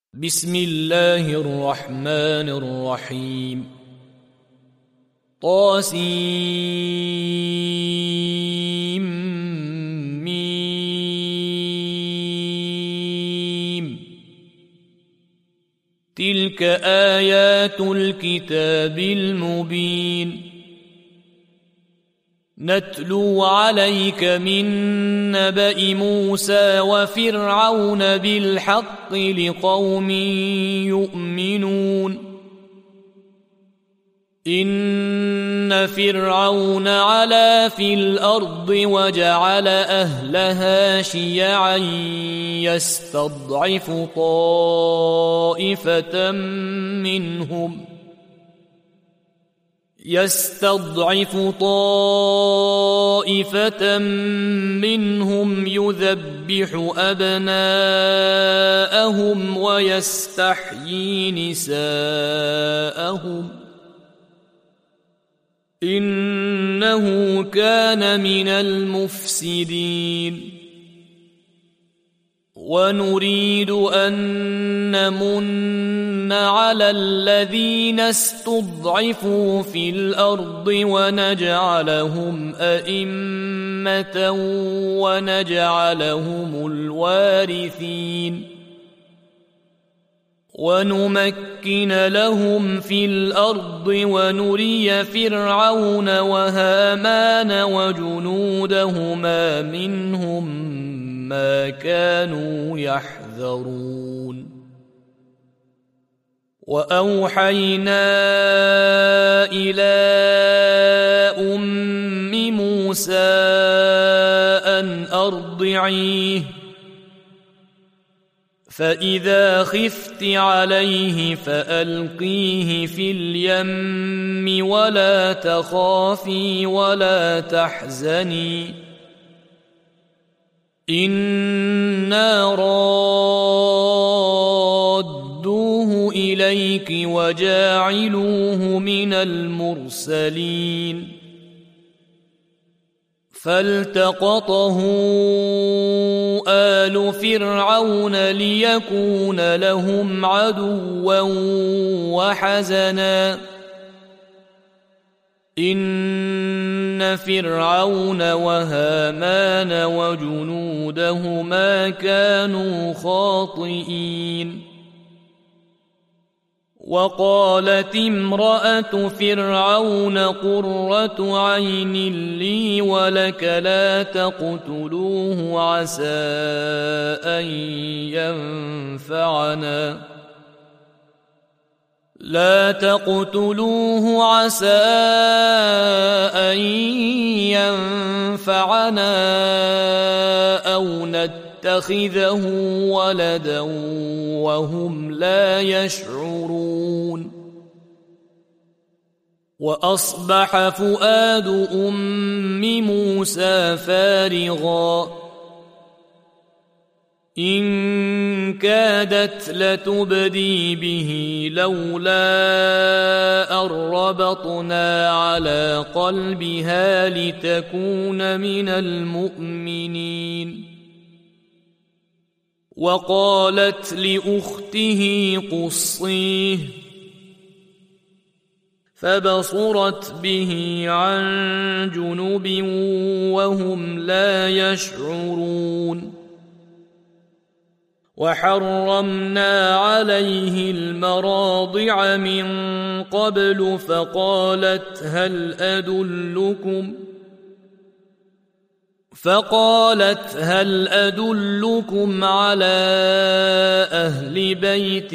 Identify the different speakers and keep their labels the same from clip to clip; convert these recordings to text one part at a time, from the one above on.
Speaker 1: بسم الله الرحمن الرحيم طاسيم تلك آيات الكتاب المبين نتلو عليك من نبأ موسى وفرعون بالحق لقوم يؤمنون إن فرعون علا في الأرض وجعل أهلها شيعا يستضعف طائفة منهم يذبح أبناءهم ويستحيي نساءهم إنه كان من المفسدين ونريد أن نمن على الذين استضعفوا في الأرض ونجعلهم أئمة ونجعلهم الوارثين ونمكن لهم في الأرض ونري فرعون وهامان وجنودهما منهم ما كانوا يحذرون وأوحينا إلى أم موسى أن أرضعيه فإذا خفت عليه فألقيه في اليم ولا تخافي ولا تحزني إنا رادوه إليك وجاعلوه من المرسلين فالتقطه آل فرعون ليكون لهم عدوا وحزنا إن فرعون وهامان وجنودهما كانوا خاطئين وقالت امرأة فرعون قرة عين لي ولك لا تقتلوه عسى أن ينفعنا أو نتخذه ولدا وهم لا يشعرون وأصبح فؤاد أم موسى فارغا إن كادت لتبدي به لولا أن ربطنا على قلبها لتكون من المؤمنين وقالت لأخته قصيه فبصرت به عن جنب وهم لا يشعرون وحرمنا عليه المراضع من قبل فقالت هل أدلكم على أهل بيت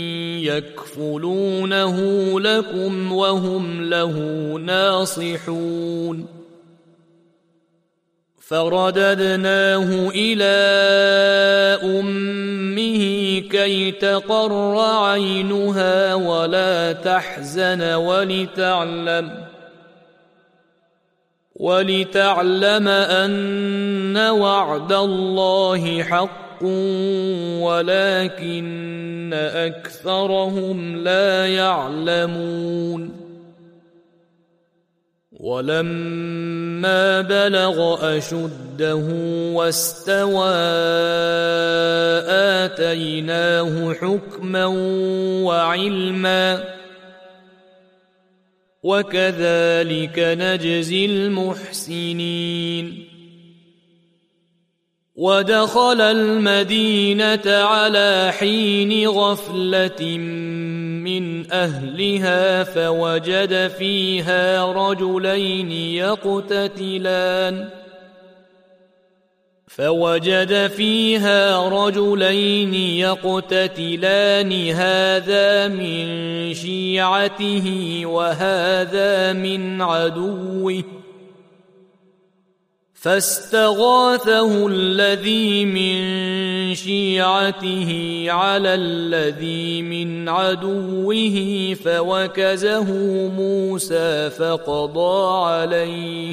Speaker 1: يكفلونه لكم وهم له ناصحون فرددناه إلى أمه كي تقر عينها ولا تحزن ولتعلم أن وعد الله حق ولكن أكثرهم لا يعلمون ولما بلغ أشده واستوى آتيناه حكما وعلما وكذلك نجزي المحسنين ودخل المدينة على حين غفلة من أهلها فوجد فيها رجلين يقتتلان هذا من شيعته وهذا من عدوه فاستغاثه الذي من شيعته على الذي من عدوه فوكزه موسى فقضى عليه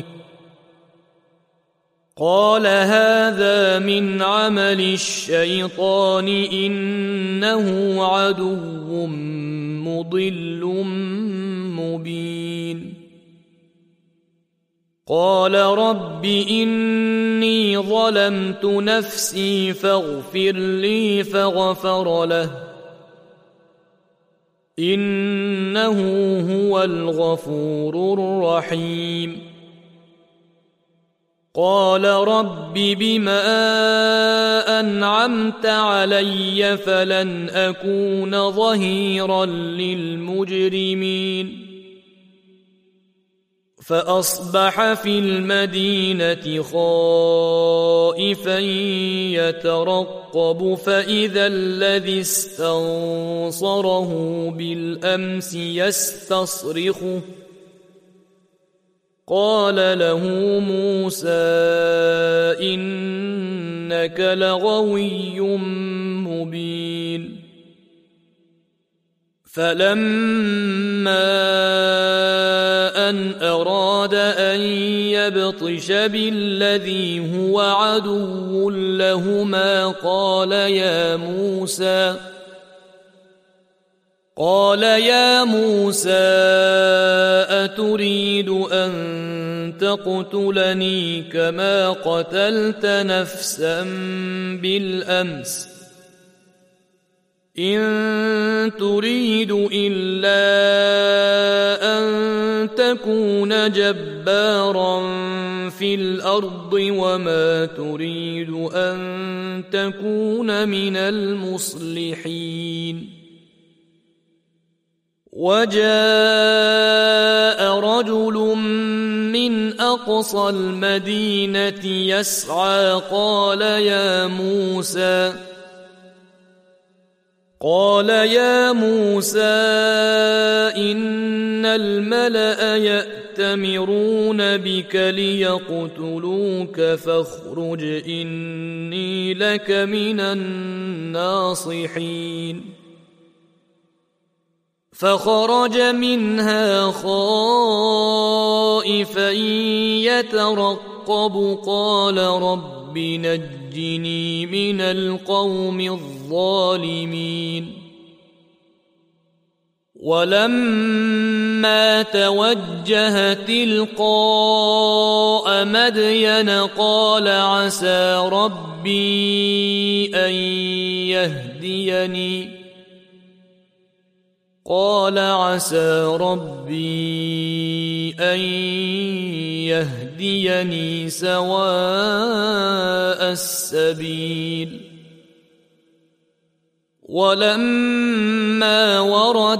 Speaker 1: قال هذا من عمل الشيطان إنه عدو مضل مبين قال رب إني ظلمت نفسي فاغفر لي فغفر له إنه هو الغفور الرحيم قال رب بما أنعمت علي فلن أكون ظهيرا للمجرمين فأصبح في المدينة خائفا يترقب فإذا الذي استنصره بالأمس يستصرخه قال له موسى إنك لغوي مبين فلما أن أراد أن يبطش بالذي هو عدو لهما قال يا موسى أتريد أن تقتلني كما قتلت نفسا بالأمس إن تريد إلا أن تكون جبارا في الأرض وما تريد أن تكون من المصلحين وجاء رجل من أقصى المدينة يسعى قال يا موسى إن الملأ يأتمرون بك ليقتلوك فاخرج إني لك من الناصحين فخرج منها خائفا يترقب قال رب نجني من القوم الظالمين ولما توجه تلقاء مدين قال عسى ربي أن يهديني سواء السبيل ولما ورد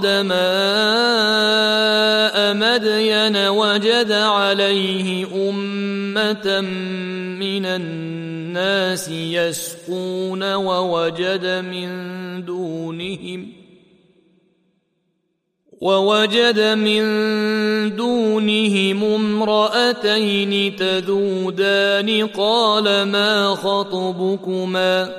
Speaker 1: ماء مدين وجد عليه أمة من الناس يسقون ووجد من دونهم امرأتين تذودان قال ما خطبكما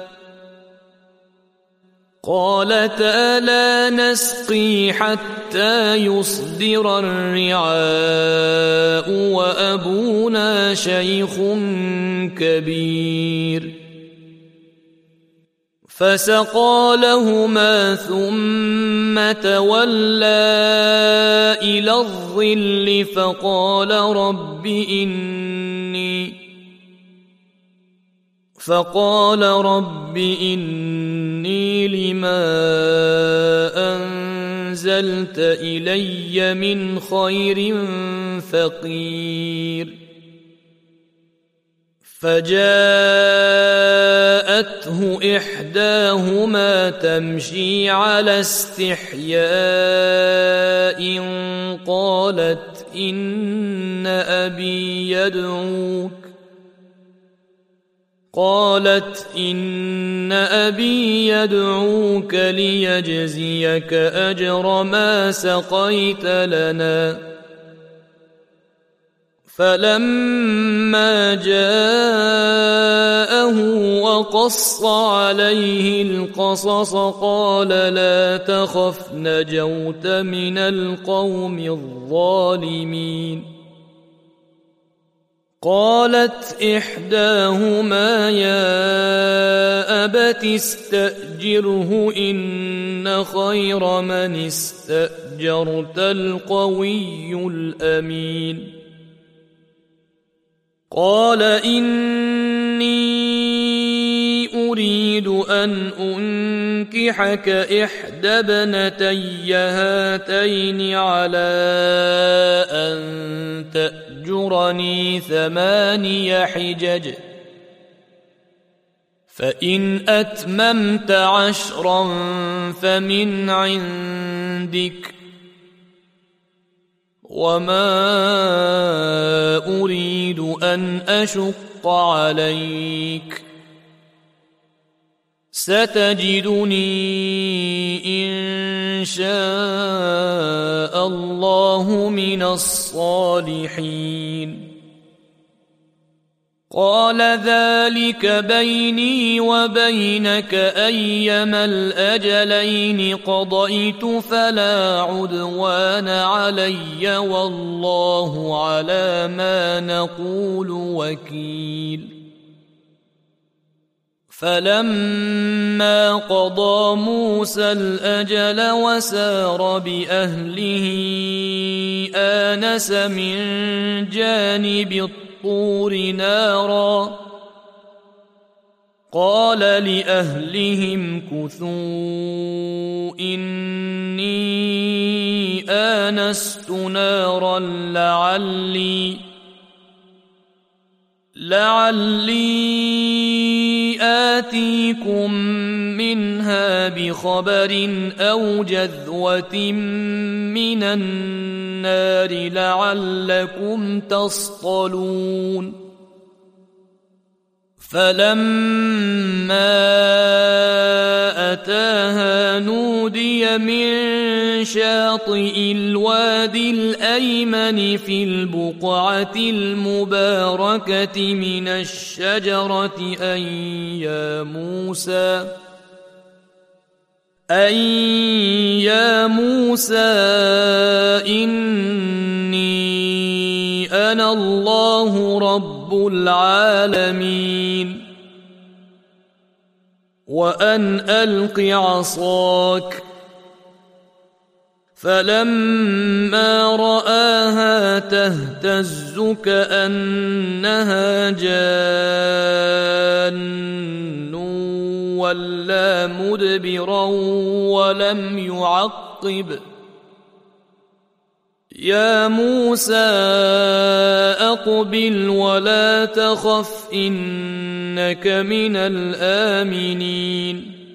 Speaker 1: قالتا لا نسقي حتى يصدر الرعاء وأبونا شيخ كبير فسقى لهما ثم تولى إلى الظل فقال رب إني لما أنزلت إلي من خير فقير فجاءته إحداهما تمشي على استحياء قالت إن أبي يدعوك ليجزيك أجر ما سقيت لنا. فلما جاءه وقص عليه القصص قال لا تخف نجوت من القوم الظالمين. قالت إحداهما يا أبت استأجره إن خير من استأجرت القوي الأمين. قال إني أريد أن أنكحك إحدى ابنتي هاتين على أن تأجرني 8 حجج فإن أتممت 10 فمن عندك وما أريد أن أشق عليك ستجدني إن شاء الله من الصالحين. قال ذلك بيني وبينك أيما الأجلين قضيت فلا عدوان علي والله على ما نقول وكيل. فلما قضى موسى الأجل وسار بأهله آنس من جانب الطور نارا قال لأهلهم كثوا إني آنست نارا لعلي آتيكم منها بخبر أو جذوة من النار لعلكم تصطلون. فلما أتاها نودي من شاطئ الوادي الأيمن في البقعة المباركة من الشجرة أن يا موسى إني أنا الله رب العالمين وأن ألق عصاك. فلما رآها تهتز كأنها جان ولا مدبرا ولم يعقب. يا موسى أقبل ولا تخف إنك من الآمنين.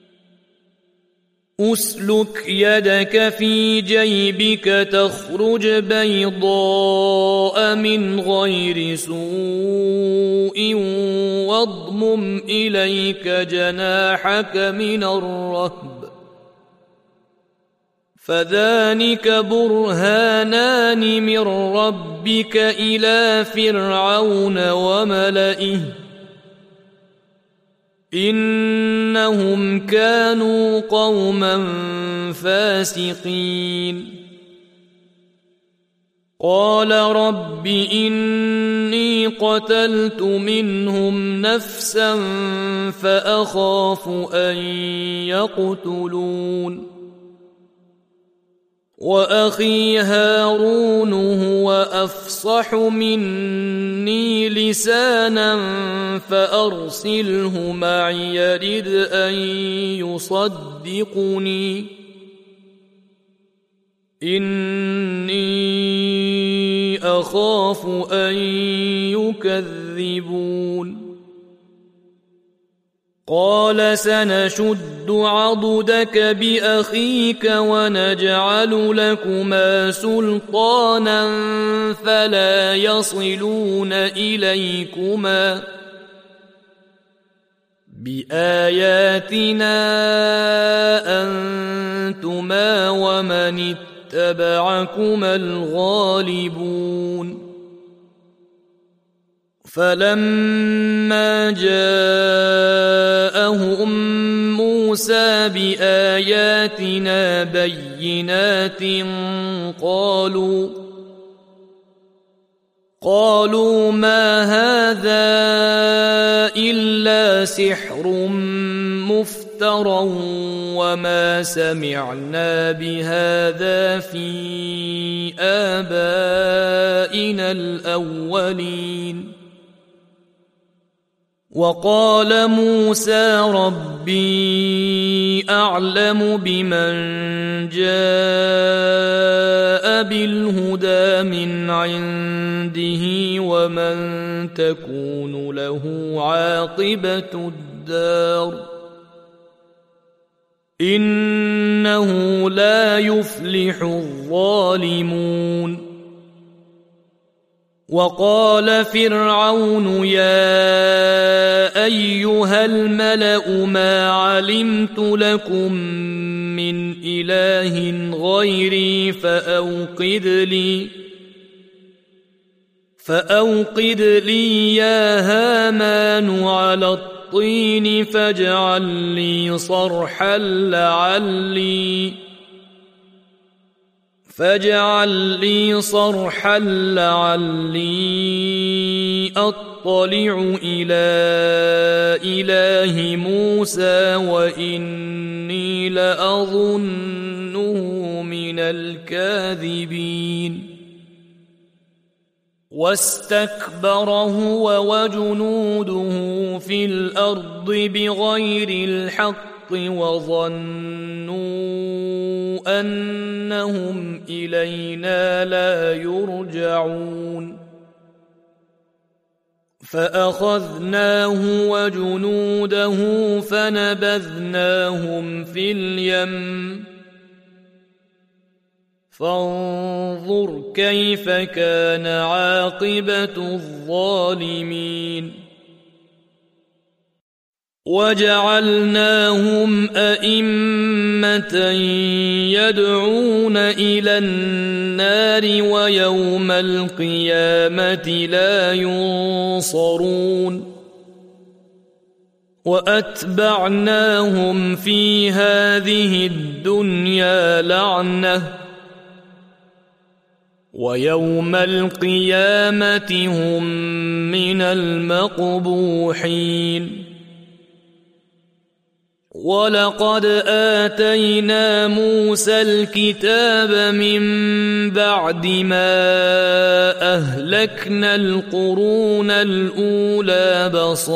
Speaker 1: أسلك يدك في جيبك تخرج بيضاء من غير سوء واضمم إليك جناحك من الرهب فذلك برهانان من ربك إلى فرعون وملئه إنهم كانوا قوما فاسقين. قال رب إني قتلت منهم نفسا فأخاف أن يقتلون وأخي هارون هو أفصح مني لسانا فأرسله معي يرد أن يصدقني إني أخاف أن يكذبون قال سنشد عضدك بأخيك ونجعل لكما سلطانا فلا يصلون إليكما بآياتنا أنتما ومن اتبعكما الغالبون فلما جاءهم موسى بآياتنا بينات قالوا ما هذا إلا سحر مفترى وما سمعنا بهذا في آبائنا الأولين وقال موسى ربي أعلم بمن جاء بالهدى من عنده ومن تكون له عاقبة الدار إنه لا يفلح الظالمون وقال فرعون يا أيها الملأ ما علمت لكم من إله غيري فأوقد لي يا هامان على الطين فاجعل لي صرحا لعلي أطلع إلى إله موسى وإني لأظنه من الكاذبين واستكبر هو وجنوده في الأرض بغير الحق وظنوا أنهم إلينا لا يرجعون فأخذناه وجنوده فنبذناهم في اليم فانظر كيف كان عاقبة الظالمين وجعلناهم أئمة يدعون إلى النار ويوم القيامة لا ينصرون وأتبعناهم في هذه الدنيا لعنة ويوم القيامة هم من المقبوحين ولقد آتينا موسى الكتاب من بعد ما أهلكنا القرون الأولى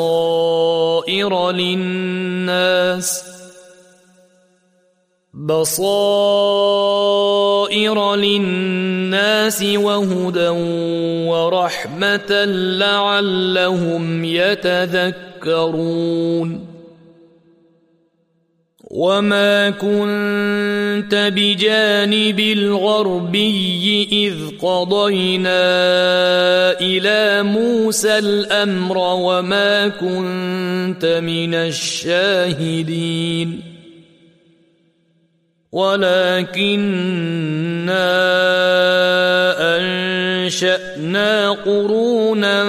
Speaker 1: بصائر للناس وهدى ورحمة لعلهم يتذكرون وما كنت بجانب الغربي إذ قضينا إلى موسى الأمر وما كنت من الشاهدين ولكننا أنشأنا قرونا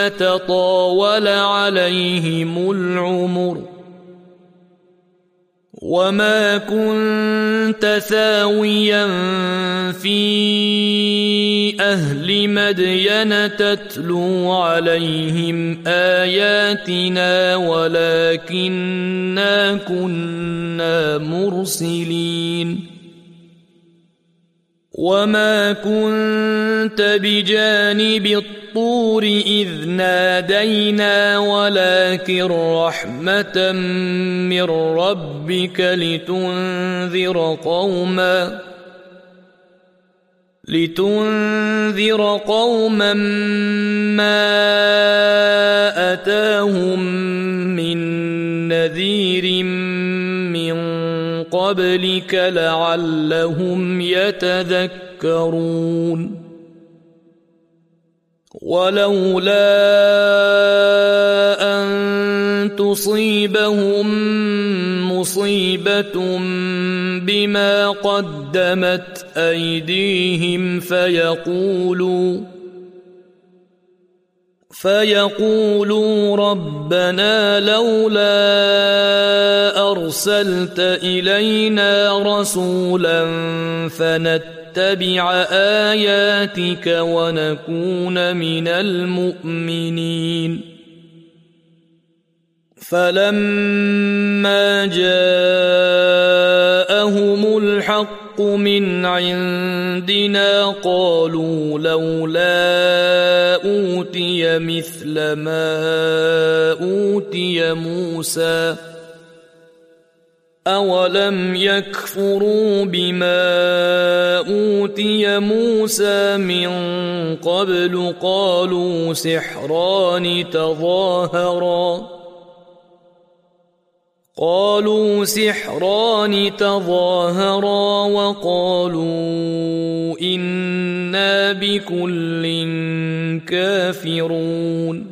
Speaker 1: فتطاول عليهم العمر وما كنت ثاويا في أهل مدين تتلو عليهم آياتنا ولكننا كنا مرسلين وما كنت بجانب الطور إذ نادينا ولكن رحمة من ربك لتنذر قوما ما أتاهم من نذير من قبلك لعلهم يتذكرون ولولا أن تصيبهم مصيبة بما قدمت أيديهم فيقولوا ربنا لولا أرسلت إلينا رسولا فنتبع آياتك ونكون من المؤمنين فلما جاءهم الحق من عندنا قالوا لولا أوتي مثل ما أوتي موسى أولم يكفروا بما أوتي موسى من قبل قالوا سحران تظاهرا وقالوا إنا بكل كافرون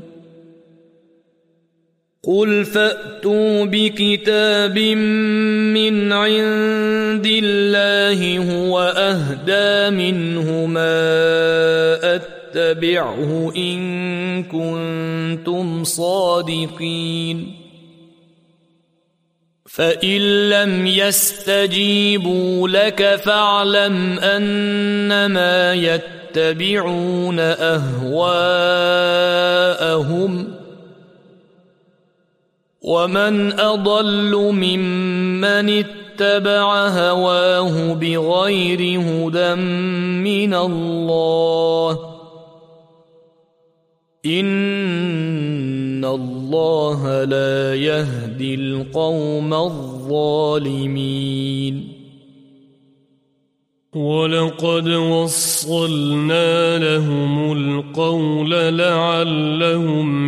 Speaker 1: قل فأتوا بكتاب من عند الله هو أهدى منه ما أتبعه إن كنتم صادقين فإن لم يستجيبوا لك فاعلم أنما يتبعون أهواءهم ومن أضل ممن اتبع هواه بغير هدى من الله إن الله لا يهدي القوم الظالمين
Speaker 2: ولقد وصلنا لهم القول لعلهم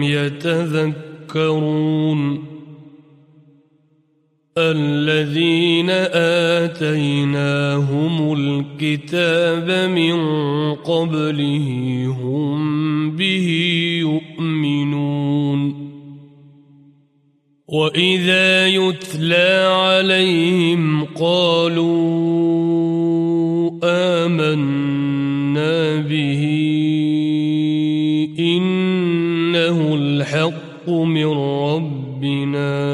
Speaker 2: يتذكرون الذين آتيناهم الكتاب من قبله هم به يؤمنون وإذا يتلى عليهم قالوا آمنا به إنه الحق من ربنا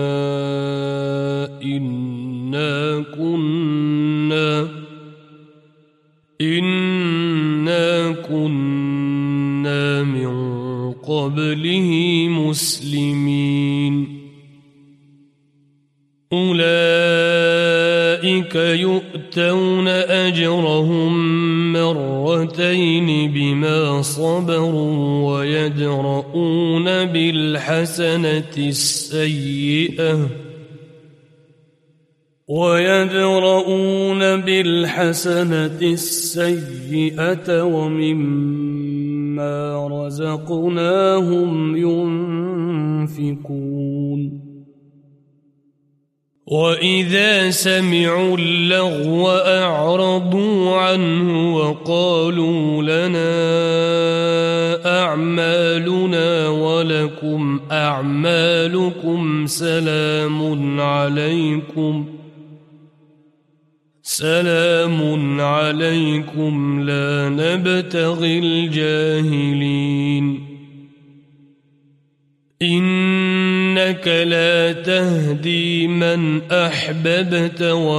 Speaker 2: إنا كنا من قبله مسلمين أولئك يؤتون أجرهم مرتين بما صبروا ويدرؤون بالحسنة السيئة ومما رزقناهم ينفقون وإذا سمعوا اللغو أعرضوا عنه وقالوا لنا أعمالنا ولكم أعمالكم سلام عليكم لا نبتغي الجاهلين إنك لا تهدي من أحببت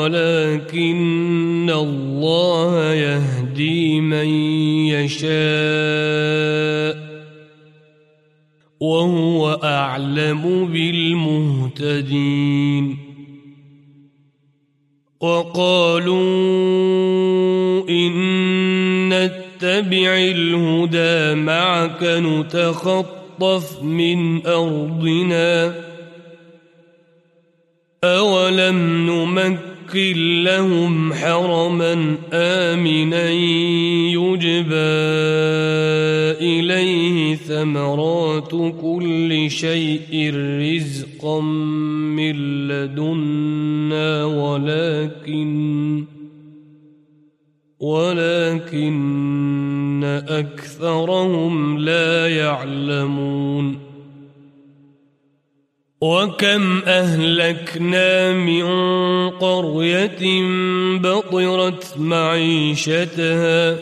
Speaker 2: ولكن الله يهدي من يشاء وهو أعلم بالمهتدين وقالوا إن نتبع الهدى معك نتخطف من أرضنا أولم نمكن لهم حرما آمنا يجبى إليه ثمرات كل شيء رزقا من لدنا ولكن أكثرهم لا يعلمون وكم أهلكنا من قرية بطرت معيشتها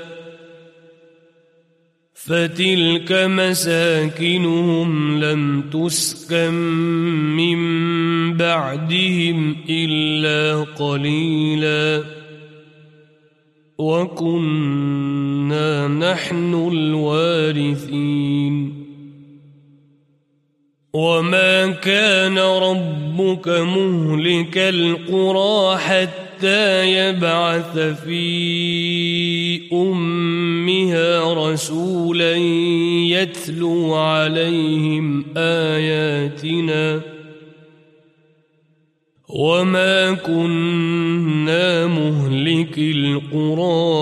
Speaker 2: فتلك مساكنهم لم تسكن من بعدهم إلا قليلا وكنا نحن الوارثين وما كان ربك مهلك القرى حتى يبعث في أمها رسولا يتلو عليهم آياتنا وما كنا مهلك القرى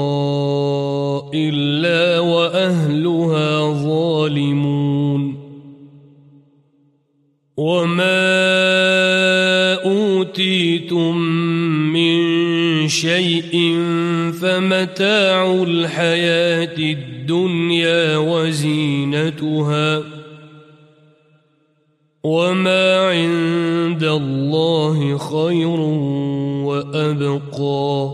Speaker 2: إلا وأهلها ظالمون وما أوتيتم من شيء فمتاع الحياة الدنيا وزينتها وما عند الله خير وأبقى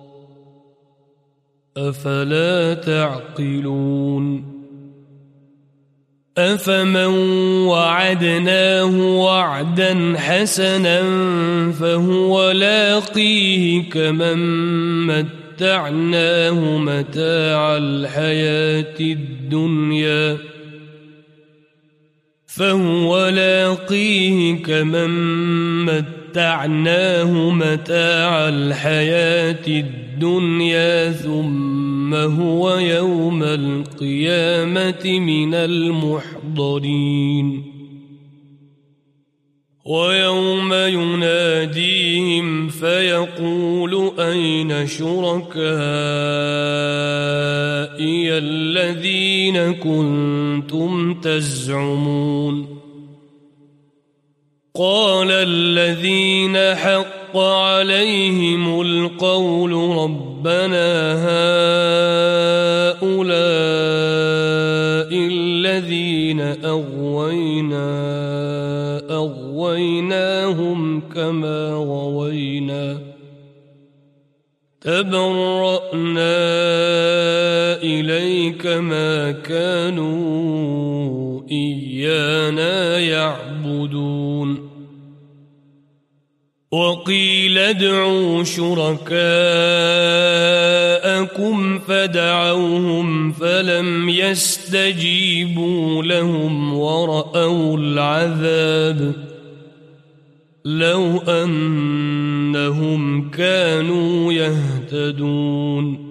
Speaker 2: أفلا تعقلون أفمن وعدناه وعدا حسنا فهو لاقيه كمن متعناه متاع الحياة الدنيا ثم هو يوم القيامة من المحضرين ويوم يناديهم فيقول أين شركائي الذين كنتم تزعمون قال الذين حق عليهم القول ربنا هؤلاء الذين أغويناهم كما غوينا تبرأنا إليك ما كانوا إيانا يعبدون وقيل ادعوا شركاءكم فدعوهم فلم يستجيبوا لهم ورأوا العذاب لو أنهم كانوا يهتدون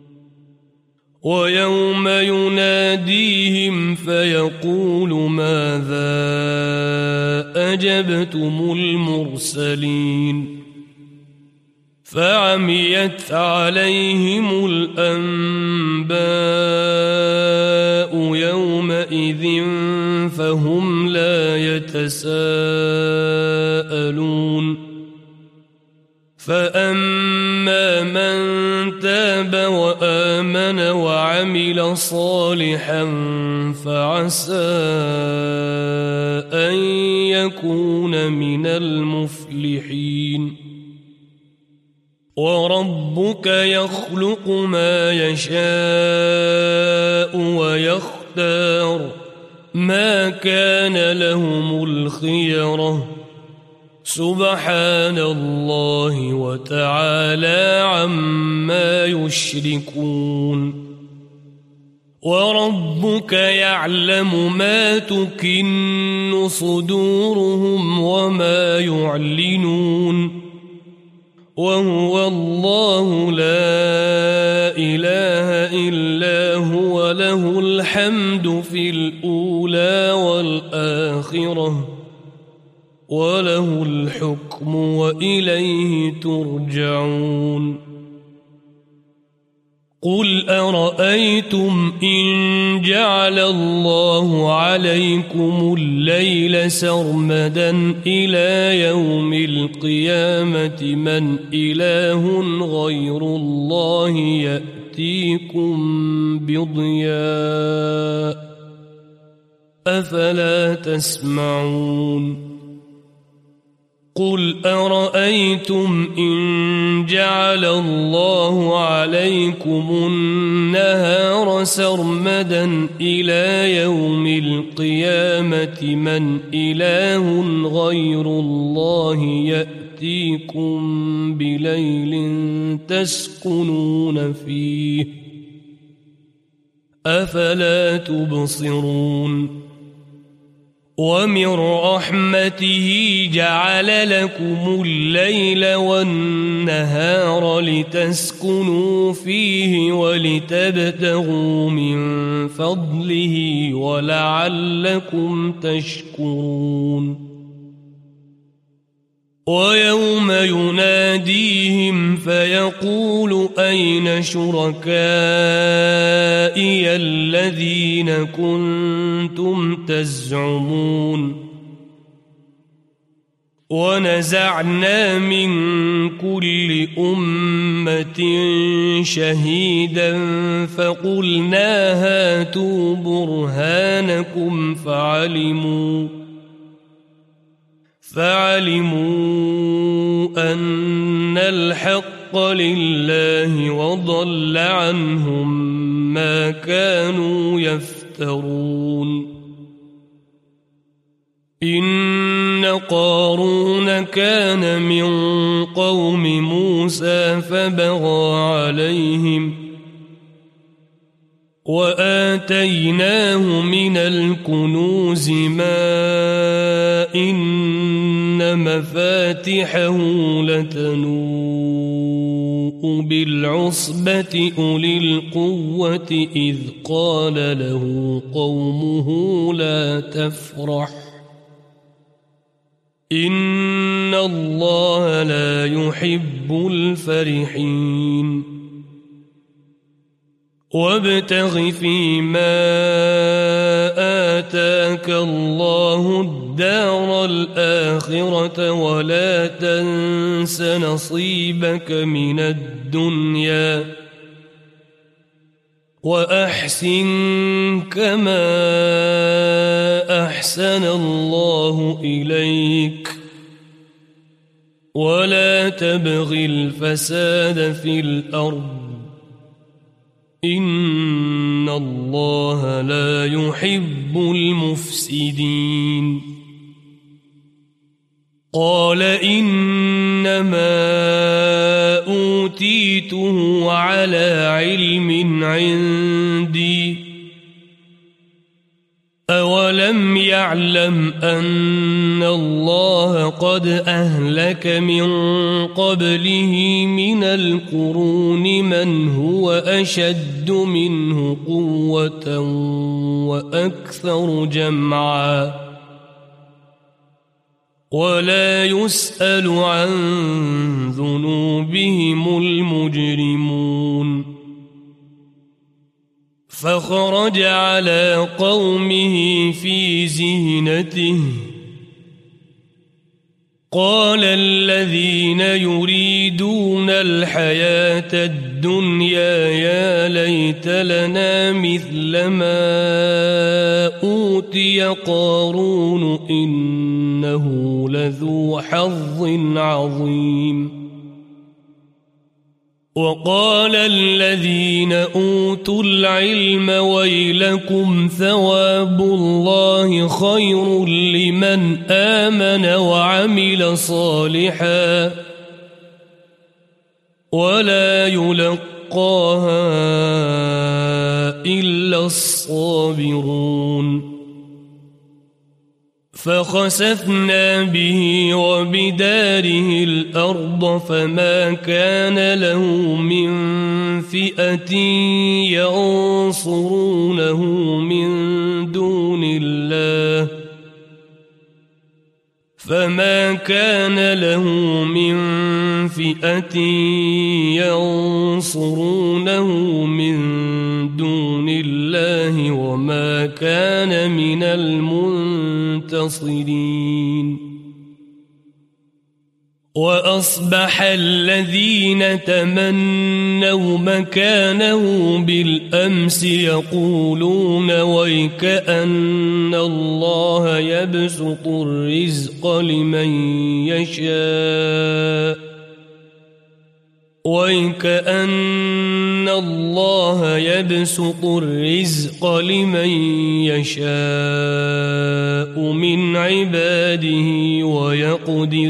Speaker 2: ويوم يناديهم فيقول ماذا أجبتم المرسلين فعميت عليهم الأنباء يومئذ فهم لا يتساءلون فأما من تاب وآمن وعمل صالحا فعسى أن يكون من المفلحين وربك يخلق ما يشاء ويختار ما كان لهم الخيرة سبحان الله وتعالى عما يشركون وربك يعلم ما تكن صدورهم وما يعلنون وهو الله لا إله إلا هو له الحمد في الأولى والآخرة وله الحكم وإليه ترجعون قل أرأيتم إن جعل الله عليكم الليل سرمدا إلى يوم القيامة من إله غير الله يأتيكم بضياء أفلا تسمعون قل أرأيتم إن جعل الله عليكم النهار سرمدا إلى يوم القيامة من إله غير الله يأتيكم بليل تسكنون فيه أفلا تبصرون ومن رحمته جعل لكم الليل والنهار لتسكنوا فيه ولتبتغوا من فضله ولعلكم تشكرون ويوم يناديهم فيقول أين شركائي الذين كنتم تزعمون ونزعنا من كل أمة شهيدا فقلنا هاتوا برهانكم فعلموا أن الحق لله وضل عنهم ما كانوا يفترون إن قارون كان من قوم موسى فبغى عليهم وآتيناه من الكنوز ما إن مفاتحه لتنوء بالعصبة أولي القوة إذ قال له قومه لا تفرح إن الله لا يحب الفرحين وابتغ فيما آتاك الله الدار الآخرة ولا تنس نصيبك من الدنيا وأحسن كما أحسن الله إليك ولا تبغ الفساد في الأرض إن الله لا يحب المفسدين قال إنما أوتيته على علم عندي أولم يعلم أن الله قد أهلك من قبله من القرون من هو أشد منه قوة وأكثر جمعا ولا يسأل عن ذنوبهم المجرمون فخرج على قومه في زينته قال الذين يريدون الحياة الدنيا يا ليت لنا مثل ما أوتي قارون إنه لذو حظ عظيم وقال الذين أوتوا العلم ويلكم ثواب الله خير لمن آمن وعمل صالحا ولا يلقاها إلا الصابرون فخسفنا به وبداره الأرض فما كان له من فئة ينصرونه من دون الله وما كان من المنتصرين وأصبح الذين تمنوا مكانه بالأمس يقولون ويكأن الله يبسط الرزق لمن يشاء من عباده ويقدر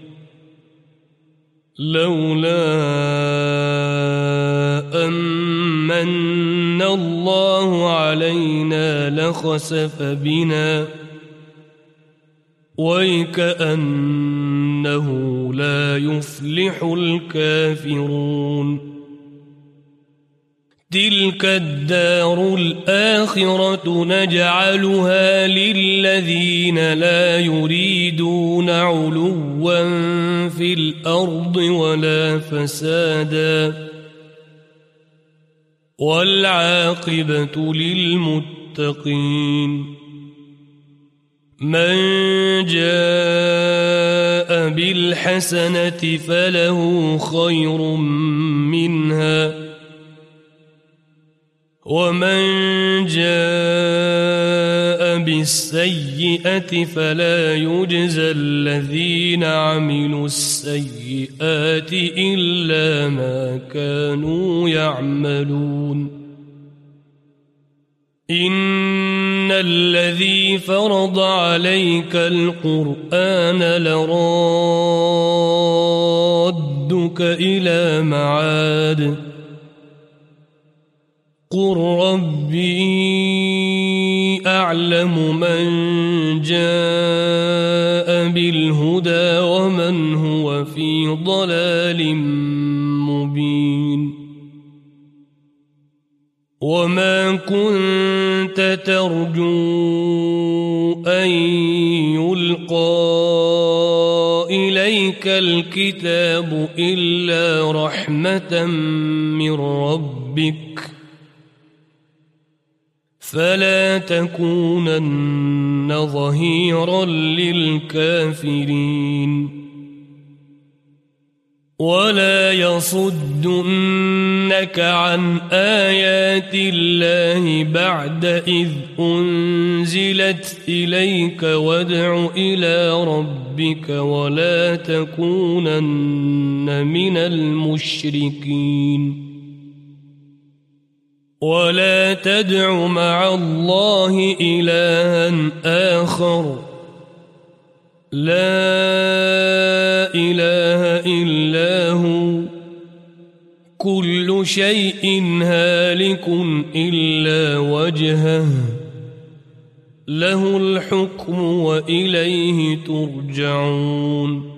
Speaker 2: لولا أمن الله علينا لخسف بنا ويكأنه لا يفلح الكافرون تلك الدار الآخرة نجعلها للذين لا يريدون علوا في الأرض ولا فسادا والعاقبة للمتقين من جاء بالحسنة فله خير منها ومن جاء بالسيئة فلا يجزى الذين عملوا السيئات إلا ما كانوا يعملون إن الذي فرض عليك القرآن لرادك إلى معاد قل ربي أعلم من جاء بالهدى ومن هو في ضلال مبين وما كنت ترجو أن يلقى إليك الكتاب إلا رحمة من ربك فلا تكونن ظهيرا للكافرين ولا يصدنك عن آيات الله بعد إذ أنزلت إليك وادع إلى ربك ولا تكونن من المشركين ولا تدع مع الله إلها آخر لا إله إلا هو كل شيء هالك إلا وجهه له الحكم وإليه ترجعون